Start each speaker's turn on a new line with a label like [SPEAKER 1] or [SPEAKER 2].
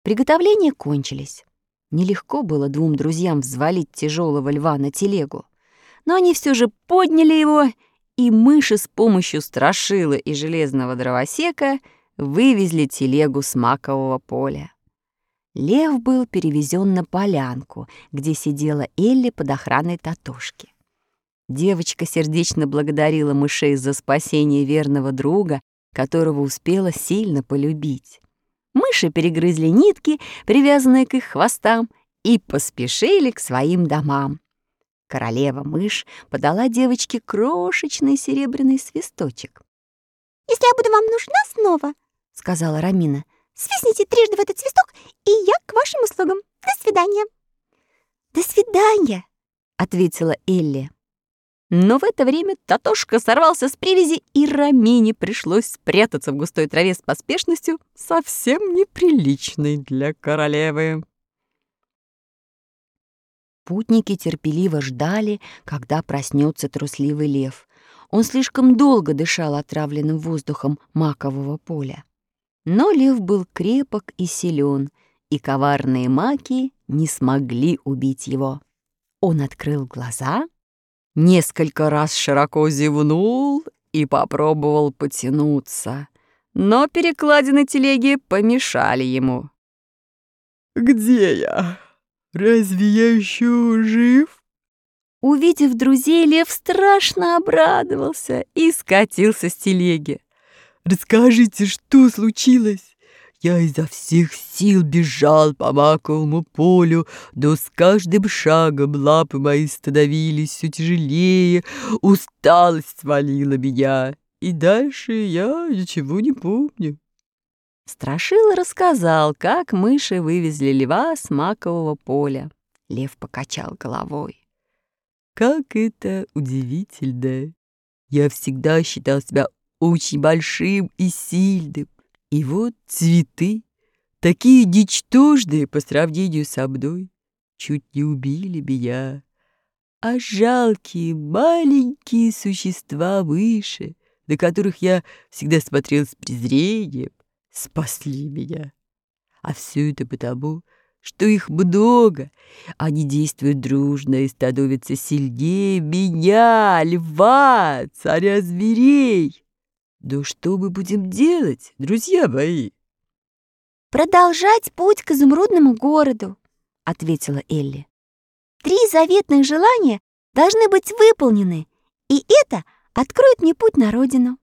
[SPEAKER 1] Приготовления кончились. Нелегко было двум друзьям взвалить тяжелого льва на телегу, но они все же подняли его, и мыши с помощью страшила и железного дровосека вывезли телегу с макового поля. Лев был перевезен на полянку, где сидела Элли под охраной Татошки. Девочка сердечно благодарила мышей за спасение верного друга, которого успела сильно полюбить. Мыши перегрызли нитки, привязанные к их хвостам, и поспешили к своим домам. Королева-мышь подала девочке крошечный серебряный свисточек.
[SPEAKER 2] «Если я буду вам нужна снова, — сказала Рамина, — свистните трижды в этот свисток, и я к вашим услугам. До свидания».
[SPEAKER 1] «До свидания», — ответила Элли. Но в это время Татошка сорвался с привязи, и Рамине пришлось спрятаться в густой траве с поспешностью, совсем неприличной для королевы. Путники терпеливо ждали, когда проснется трусливый лев. Он слишком долго дышал отравленным воздухом макового поля. Но лев был крепок и силен, и коварные маки не смогли убить его. Он открыл глаза, несколько раз широко зевнул и попробовал потянуться, но перекладины телеги помешали ему.
[SPEAKER 3] «Где я? Разве я еще жив?»
[SPEAKER 1] Увидев друзей, лев страшно обрадовался и скатился с телеги.
[SPEAKER 3] «Расскажите, что случилось? Я изо всех сил бежал по маковому полю, но с каждым шагом лапы мои становились все тяжелее, усталость свалила меня, и дальше я ничего не помню».
[SPEAKER 1] Страшила рассказал, как мыши вывезли льва с макового поля. Лев покачал головой.
[SPEAKER 3] «Как это удивительно! Я всегда считал себя очень большим и сильным. И вот цветы, такие ничтожные по сравнению со мной, чуть не убили меня. А жалкие маленькие существа-мыши, на которых я всегда смотрел с презрением, спасли меня. А все это потому, что их много. Они действуют дружно и становятся сильнее меня, льва, царя зверей. Да что мы будем делать, друзья мои?»
[SPEAKER 2] «Продолжать путь к изумрудному городу», — ответила Элли. 3 заветных желания должны быть выполнены, и это откроет мне путь на родину».